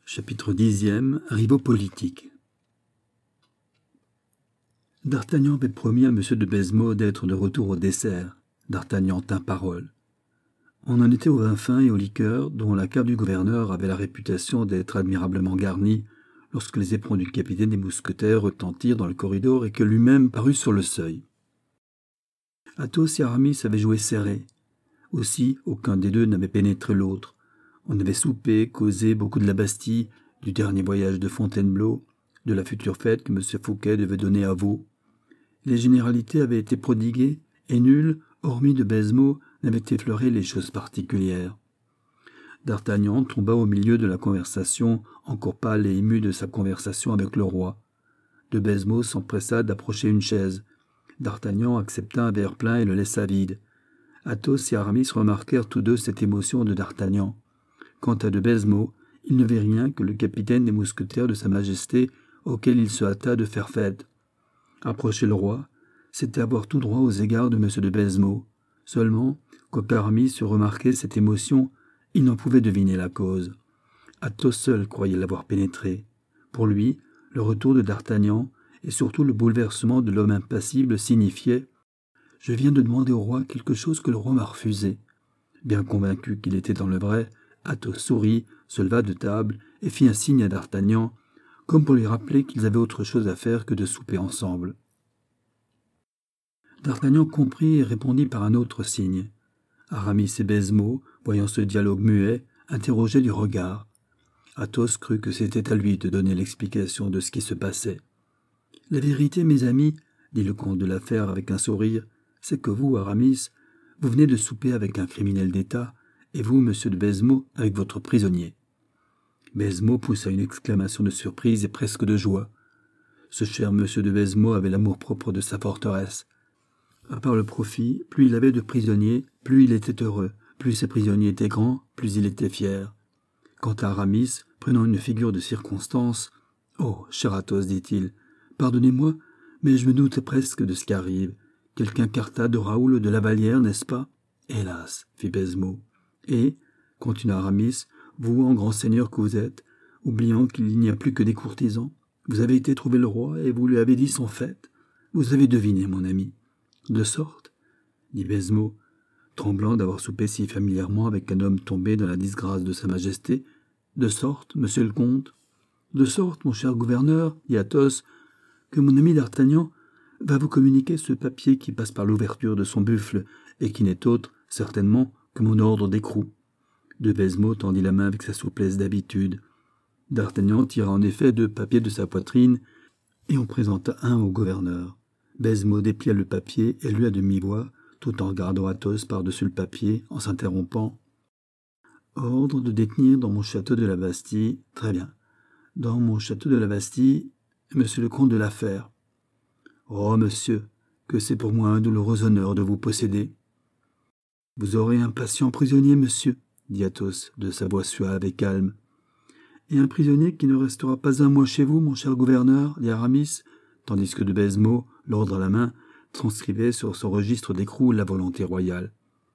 Chapitre 10e. Rivaux politiques. D'Artagnan avait promis à M. de Baisemeaux d'être de retour au dessert. D'Artagnan tint parole. On en était au vin fin et aux liqueurs, dont la cave du gouverneur avait la réputation d'être admirablement garnie, lorsque les éperons du capitaine des mousquetaires retentirent dans le corridor et que lui-même parut sur le seuil. Athos et Aramis avaient joué serré. Aussi, aucun des deux n'avait pénétré l'autre. On avait soupé, causé beaucoup de la Bastille, du dernier voyage de Fontainebleau, de la future fête que M. Fouquet devait donner à Vaux. Les généralités avaient été prodiguées, et nul, hormis de Baisemeaux, n'avait effleuré les choses particulières. D'Artagnan tomba au milieu de la conversation, encore pâle et ému de sa conversation avec le roi. De Baisemeaux s'empressa d'approcher une chaise. D'Artagnan accepta un verre plein et le laissa vide. Athos et Aramis remarquèrent tous deux cette émotion de D'Artagnan. Quant à de Baisemeaux, il ne vit rien que le capitaine des mousquetaires de Sa Majesté, auquel il se hâta de faire fête. Approcher le roi, c'était avoir tout droit aux égards de M. de Baisemeaux. Seulement, quoiqu'Aramis se remarquait cette émotion, il n'en pouvait deviner la cause. Athos seul croyait l'avoir pénétrée. Pour lui, le retour de D'Artagnan, et surtout le bouleversement de l'homme impassible, signifiait « Je viens de demander au roi quelque chose que le roi m'a refusé ». Bien convaincu qu'il était dans le vrai, Athos sourit, se leva de table et fit un signe à D'Artagnan, comme pour lui rappeler qu'ils avaient autre chose à faire que de souper ensemble. D'Artagnan comprit et répondit par un autre signe. Aramis et Baisemeaux, voyant ce dialogue muet, interrogeaient du regard. Athos crut que c'était à lui de donner l'explication de ce qui se passait. « La vérité, mes amis, dit le comte de la Fère avec un sourire, c'est que vous, Aramis, vous venez de souper avec un criminel d'État, et vous, monsieur de Baisemeaux, avec votre prisonnier. » Baisemeaux poussa une exclamation de surprise et presque de joie. Ce cher monsieur de Baisemeaux avait l'amour-propre de sa forteresse. À part le profit, plus il avait de prisonniers, plus il était heureux, plus ses prisonniers étaient grands, plus il était fier. Quant à Aramis, prenant une figure de circonstance, « Oh, cher Athos, dit-il, pardonnez-moi, mais je me doutais presque de ce qui arrive. Quelqu'un carta de Raoul de la Vallière, n'est-ce pas ?»« Hélas, fit Baisemeaux. Et, continua Aramis, vous, en grand seigneur que vous êtes, oubliant qu'il n'y a plus que des courtisans, vous avez été trouver le roi et vous lui avez dit son fait. Vous avez deviné, mon ami. »« De sorte, dit Baisemeaux, tremblant d'avoir soupé si familièrement avec un homme tombé dans la disgrâce de Sa Majesté. « De sorte, monsieur le comte, de sorte, mon cher gouverneur, dit Athos, que mon ami d'Artagnan va vous communiquer ce papier qui passe par l'ouverture de son buffle et qui n'est autre, certainement, que mon ordre d'écrou. » De Baisemeaux tendit la main avec sa souplesse d'habitude. D'Artagnan tira en effet 2 papiers de sa poitrine et en présenta un au gouverneur. Baisemeaux déplia le papier et lut à demi-voix, tout en regardant Athos par-dessus le papier, en s'interrompant. « Ordre de détenir dans mon château de la Bastille, très bien. Dans mon château de la Bastille, monsieur le comte de la Fère. Oh, monsieur, que c'est pour moi un douloureux honneur de vous posséder. Vous aurez un patient prisonnier, monsieur, dit Athos, de sa voix suave et calme. Et un prisonnier qui ne restera pas un mois chez vous, mon cher gouverneur, dit Aramis, tandis que de Baisemeaux, l'ordre à la main, transcrivait sur son registre d'écrou la volonté royale.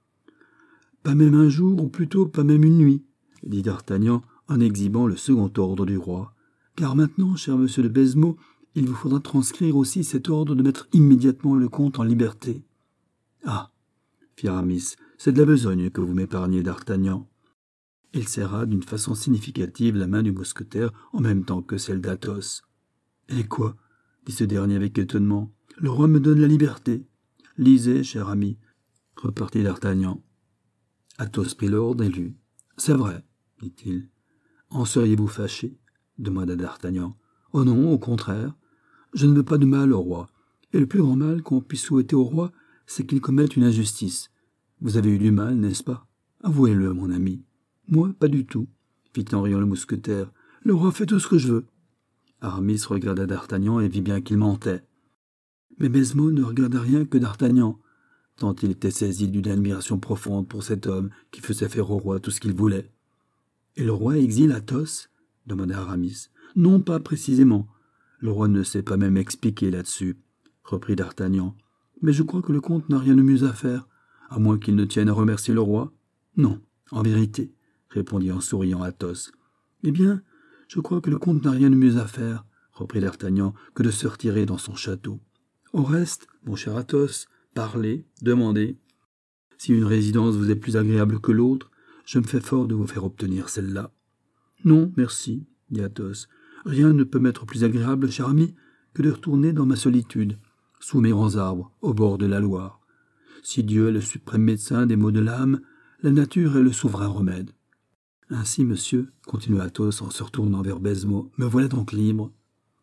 Pas même un jour, ou plutôt pas même une nuit, dit D'Artagnan en exhibant le second ordre du roi. Car maintenant, cher monsieur de Baisemeaux, il vous faudra transcrire aussi cet ordre de mettre immédiatement le comte en liberté. Ah, fit Aramis, c'est de la besogne que vous m'épargnez, D'Artagnan. Il serra d'une façon significative la main du mousquetaire en même temps que celle d'Athos. Et quoi, dit ce dernier avec étonnement, le roi me donne la liberté. Lisez, cher ami, repartit D'Artagnan. Athos prit l'ordre et lut. C'est vrai, dit-il. En seriez-vous fâché? Demanda D'Artagnan. Oh non, au contraire. Je ne veux pas de mal au roi. Et le plus grand mal qu'on puisse souhaiter au roi, c'est qu'il commette une injustice. Vous avez eu du mal, n'est-ce pas? Avouez-le, mon ami. Moi, pas du tout, fit en riant le mousquetaire. Le roi fait tout ce que je veux. Aramis regarda D'Artagnan et vit bien qu'il mentait. Mais Baisemeaux ne regarda rien que D'Artagnan, tant il était saisi d'une admiration profonde pour cet homme qui faisait faire au roi tout ce qu'il voulait. « Et le roi exile Athos ?» demanda Aramis. « Non, pas précisément. Le roi ne s'est pas même expliqué là-dessus, » reprit D'Artagnan. « Mais je crois que le comte n'a rien de mieux à faire, à moins qu'il ne tienne à remercier le roi. »« Non, en vérité, » répondit en souriant Athos. « Eh bien, Je crois que le comte n'a rien de mieux à faire, reprit d'Artagnan, que de se retirer dans son château. Au reste, mon cher Athos, parlez, demandez. Si une résidence vous est plus agréable que l'autre, je me fais fort de vous faire obtenir celle-là. Non, merci, dit Athos. Rien ne peut m'être plus agréable, cher ami, que de retourner dans ma solitude, sous mes grands arbres, au bord de la Loire. Si Dieu est le suprême médecin des maux de l'âme, la nature est le souverain remède. Ainsi, monsieur, continua Athos en se retournant vers Baisemeaux, me voilà donc libre.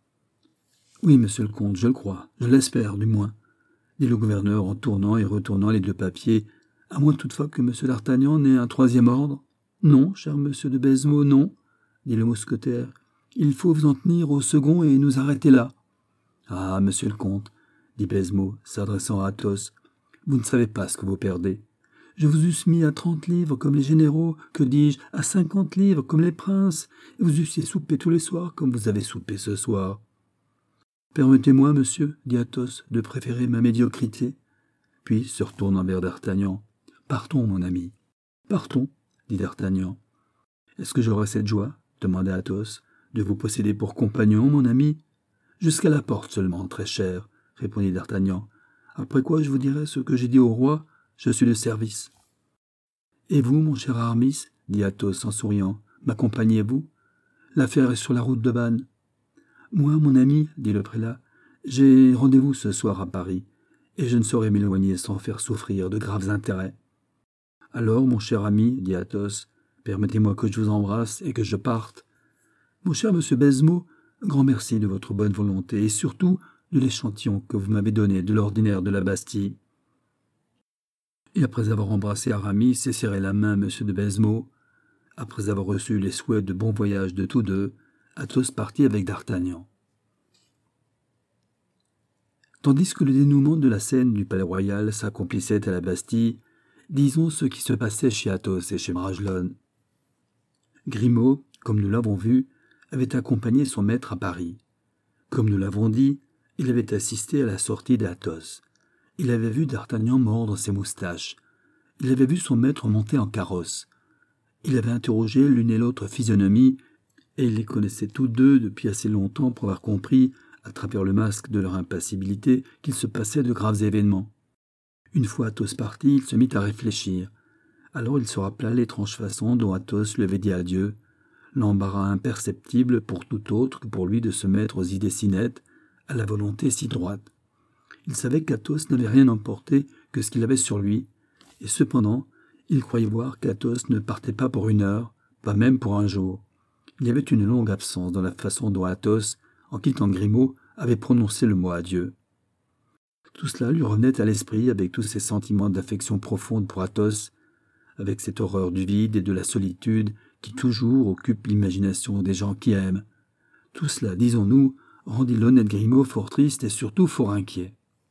Oui, monsieur le comte, je le crois, je l'espère, du moins, dit le gouverneur en tournant et retournant les deux papiers, à moins toutefois que monsieur d'Artagnan n'ait un troisième ordre. Non, cher monsieur de Baisemeaux, non, dit le mousquetaire. Il faut vous en tenir au second et nous arrêter là. Ah, monsieur le comte, dit Baisemeaux, s'adressant à Athos, vous ne savez pas ce que vous perdez. Je vous eusse mis à 30 livres comme les généraux, que dis-je, à 50 livres comme les princes, et vous eussiez soupé tous les soirs comme vous avez soupé ce soir. Permettez-moi, monsieur, dit Athos, de préférer ma médiocrité. Puis, se retournant vers d'Artagnan, partons, mon ami. Partons, dit d'Artagnan. Est-ce que j'aurai cette joie, demanda Athos, de vous posséder pour compagnon, mon ami? Jusqu'à la porte seulement, très cher, répondit d'Artagnan. Après quoi je vous dirai ce que j'ai dit au roi, je suis de service. Et vous, mon cher Aramis, dit Athos en souriant, m'accompagnez-vous? L'affaire est sur la route de Vannes. Moi, mon ami, dit le prélat, j'ai rendez-vous ce soir à Paris, et je ne saurais m'éloigner sans faire souffrir de graves intérêts. Alors, mon cher ami, dit Athos, permettez-moi que je vous embrasse et que je parte. Mon cher monsieur Baisemeaux, grand merci de votre bonne volonté, et surtout de l'échantillon que vous m'avez donné de l'ordinaire de la Bastille. Et après avoir embrassé Aramis et serré la main à monsieur de Baisemeaux, après avoir reçu les souhaits de bon voyage de tous deux, Athos partit avec d'Artagnan. Tandis que le dénouement de la scène du palais royal s'accomplissait à la Bastille, disons ce qui se passait chez Athos et chez Bragelonne. Grimaud, comme nous l'avons vu, avait accompagné son maître à Paris. Comme nous l'avons dit, il avait assisté à la sortie d'Athos. Il avait vu d'Artagnan mordre ses moustaches. Il avait vu son maître monter en carrosse. Il avait interrogé l'une et l'autre physionomie, et il les connaissait tous deux depuis assez longtemps pour avoir compris, à travers le masque de leur impassibilité, qu'il se passait de graves événements. Une fois Athos parti, il se mit à réfléchir. Alors il se rappela l'étrange façon dont Athos lui avait dit adieu, l'embarras imperceptible pour tout autre que pour lui de se mettre aux idées si nettes, à la volonté si droite. Il savait qu'Athos n'avait rien emporté que ce qu'il avait sur lui, et cependant, il croyait voir qu'Athos ne partait pas pour 1 heure, pas même pour 1 jour. Il y avait une longue absence dans la façon dont Athos, en quittant Grimaud, avait prononcé le mot adieu. Tout cela lui revenait à l'esprit avec tous ses sentiments d'affection profonde pour Athos, avec cette horreur du vide et de la solitude qui toujours occupe l'imagination des gens qui aiment. Tout cela, disons-nous, rendit l'honnête Grimaud fort triste et surtout fort inquiet.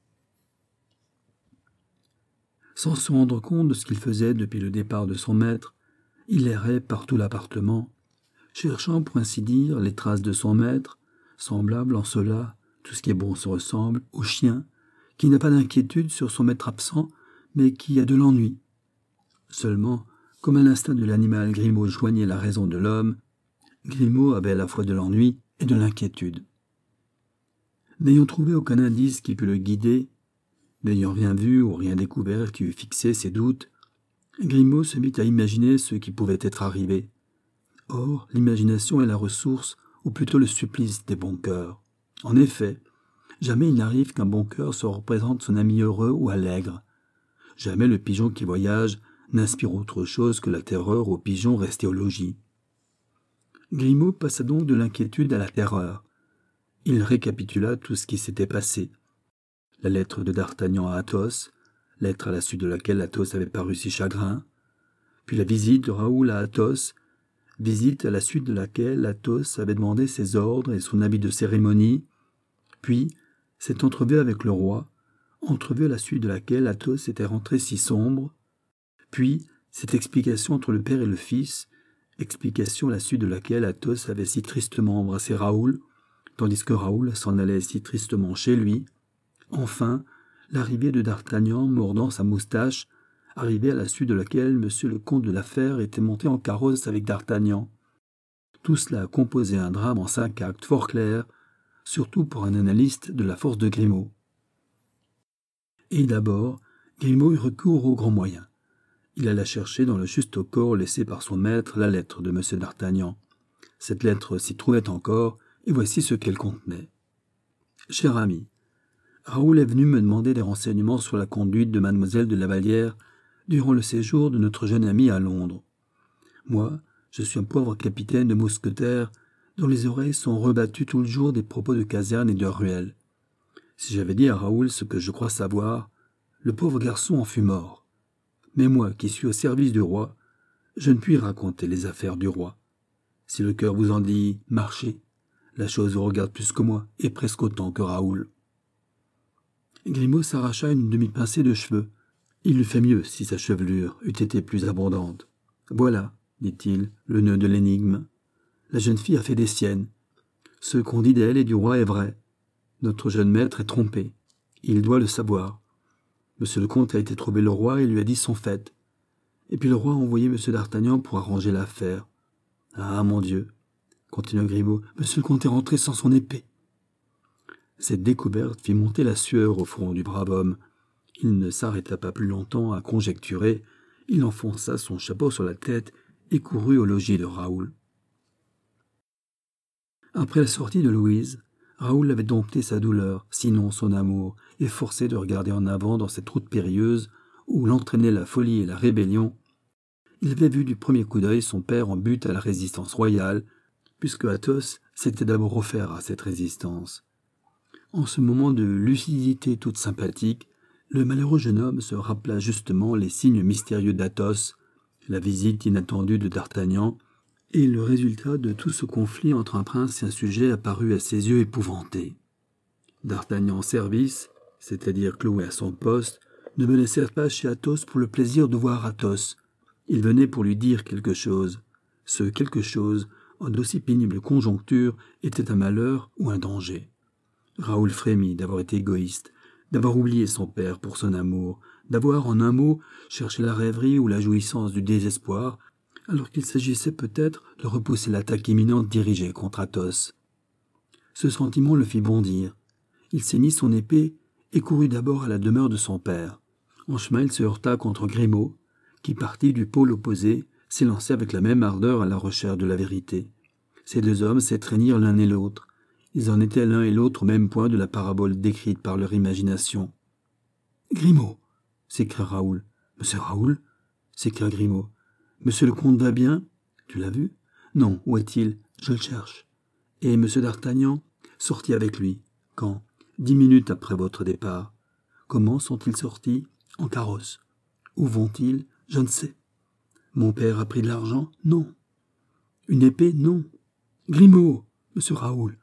Sans se rendre compte de ce qu'il faisait depuis le départ de son maître, il errait par tout l'appartement, cherchant pour ainsi dire les traces de son maître, semblable en cela, tout ce qui est bon se ressemble, au chien, qui n'a pas d'inquiétude sur son maître absent, mais qui a de l'ennui. Seulement, comme à l'instinct de l'animal Grimaud joignait la raison de l'homme, Grimaud avait à la fois de l'ennui et de l'inquiétude. N'ayant trouvé aucun indice qui pût le guider, n'ayant rien vu ou rien découvert qui eût fixé ses doutes, Grimaud se mit à imaginer ce qui pouvait être arrivé. Or, l'imagination est la ressource, ou plutôt le supplice des bons cœurs. En effet, jamais il n'arrive qu'un bon cœur se représente son ami heureux ou allègre. Jamais le pigeon qui voyage n'inspire autre chose que la terreur au pigeon resté au logis. Grimaud passa donc de l'inquiétude à la terreur. Il récapitula tout ce qui s'était passé. La lettre de d'Artagnan à Athos, lettre à la suite de laquelle Athos avait paru si chagrin, puis la visite de Raoul à Athos, visite à la suite de laquelle Athos avait demandé ses ordres et son habit de cérémonie, puis cette entrevue avec le roi, entrevue à la suite de laquelle Athos était rentré si sombre, puis cette explication entre le père et le fils, explication à la suite de laquelle Athos avait si tristement embrassé Raoul, tandis que Raoul s'en allait si tristement chez lui, enfin, l'arrivée de d'Artagnan mordant sa moustache, arrivée à la suite de laquelle monsieur le comte de la Fère était monté en carrosse avec d'Artagnan. Tout cela composait un drame en 5 actes fort clair, surtout pour un analyste de la force de Grimaud. Et d'abord, Grimaud eut recours aux grands moyens. Il alla chercher dans le juste corps laissé par son maître la lettre de M. d'Artagnan. Cette lettre s'y trouvait encore, et voici ce qu'elle contenait. « Cher ami, Raoul est venu me demander des renseignements sur la conduite de mademoiselle de Lavallière durant le séjour de notre jeune ami à Londres. Moi, je suis un pauvre capitaine de mousquetaires dont les oreilles sont rebattues tout le jour des propos de caserne et de ruelle. Si j'avais dit à Raoul ce que je crois savoir, le pauvre garçon en fût mort. Mais moi, qui suis au service du roi, je ne puis raconter les affaires du roi. Si le cœur vous en dit « marchez », la chose vous regarde plus que moi, et presque autant que Raoul. » Grimaud s'arracha une demi-pincée de cheveux. Il eût fait mieux si sa chevelure eût été plus abondante. « Voilà, dit-il, le nœud de l'énigme. La jeune fille a fait des siennes. Ce qu'on dit d'elle et du roi est vrai. Notre jeune maître est trompé. Il doit le savoir. Monsieur le comte a été trouver le roi et lui a dit son fait. Et puis le roi a envoyé monsieur d'Artagnan pour arranger l'affaire. Ah, mon Dieu, continua Grimaud, monsieur le comte est rentré sans son épée. » Cette découverte fit monter la sueur au front du brave homme. Il ne s'arrêta pas plus longtemps à conjecturer. Il enfonça son chapeau sur la tête et courut au logis de Raoul. Après la sortie de Louise, Raoul avait dompté sa douleur, sinon son amour, et forcé de regarder en avant dans cette route périlleuse où l'entraînaient la folie et la rébellion. Il avait vu du premier coup d'œil son père en butte à la résistance royale, puisque Athos s'était d'abord offert à cette résistance. En ce moment de lucidité toute sympathique, le malheureux jeune homme se rappela justement les signes mystérieux d'Athos, la visite inattendue de d'Artagnan, et le résultat de tout ce conflit entre un prince et un sujet apparut à ses yeux épouvanté. D'Artagnan en service, c'est-à-dire cloué à son poste, ne venait certes pas chez Athos pour le plaisir de voir Athos. Il venait pour lui dire quelque chose. Ce quelque chose, en d'aussi pénible conjoncture, était un malheur ou un danger. Raoul frémit d'avoir été égoïste, d'avoir oublié son père pour son amour, d'avoir, en un mot, cherché la rêverie ou la jouissance du désespoir, alors qu'il s'agissait peut-être de repousser l'attaque imminente dirigée contre Athos. Ce sentiment le fit bondir. Il ceignit son épée et courut d'abord à la demeure de son père. En chemin, il se heurta contre Grimaud, qui, parti du pôle opposé, s'élançait avec la même ardeur à la recherche de la vérité. Ces deux hommes s'étreignirent l'un et l'autre. Ils en étaient l'un et l'autre au même point de la parabole décrite par leur imagination. « Grimaud !» s'écria Raoul. « Monsieur Raoul ?» s'écria Grimaud. « Monsieur le comte va bien ? Tu l'as vu ? Non, où est-il ? Je le cherche. » Et monsieur d'Artagnan sortit avec lui. Quand ? 10 minutes après votre départ. Comment sont-ils sortis ? En carrosse. Où vont-ils ? Je ne sais. Mon père a pris de l'argent ? Non. Une épée ? Non. Grimaud, monsieur Raoul.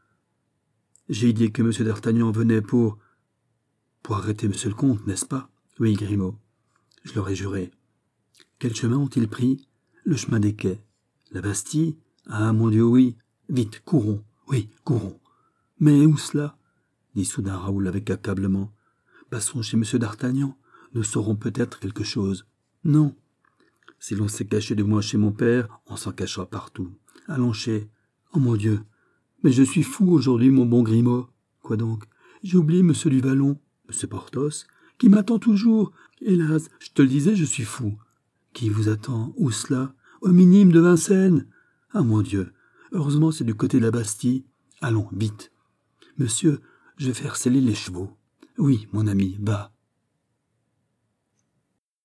J'ai dit que monsieur d'Artagnan venait pour arrêter monsieur le comte, n'est-ce pas ? Oui, Grimaud. Je leur ai juré. Quel chemin ont-ils pris ? Le chemin des quais. La Bastille ? Ah, mon Dieu, oui. Vite, courons. Oui, courons. Mais où cela ? Dit soudain Raoul avec accablement. Passons chez monsieur d'Artagnan. Nous saurons peut-être quelque chose. Non. Si l'on s'est caché de moi chez mon père, on s'en cachera partout. Allons chez... Oh mon Dieu. Mais je suis fou aujourd'hui, mon bon Grimaud. Quoi donc ? J'ai oublié monsieur du Vallon, monsieur Porthos, qui m'attend toujours. Hélas, je te le disais, je suis fou. Qui vous attend ? Où cela ? Au minime de Vincennes. Ah mon Dieu. Heureusement, c'est du côté de la Bastille. Allons, vite. Monsieur, je vais faire seller les chevaux. Oui, mon ami, va.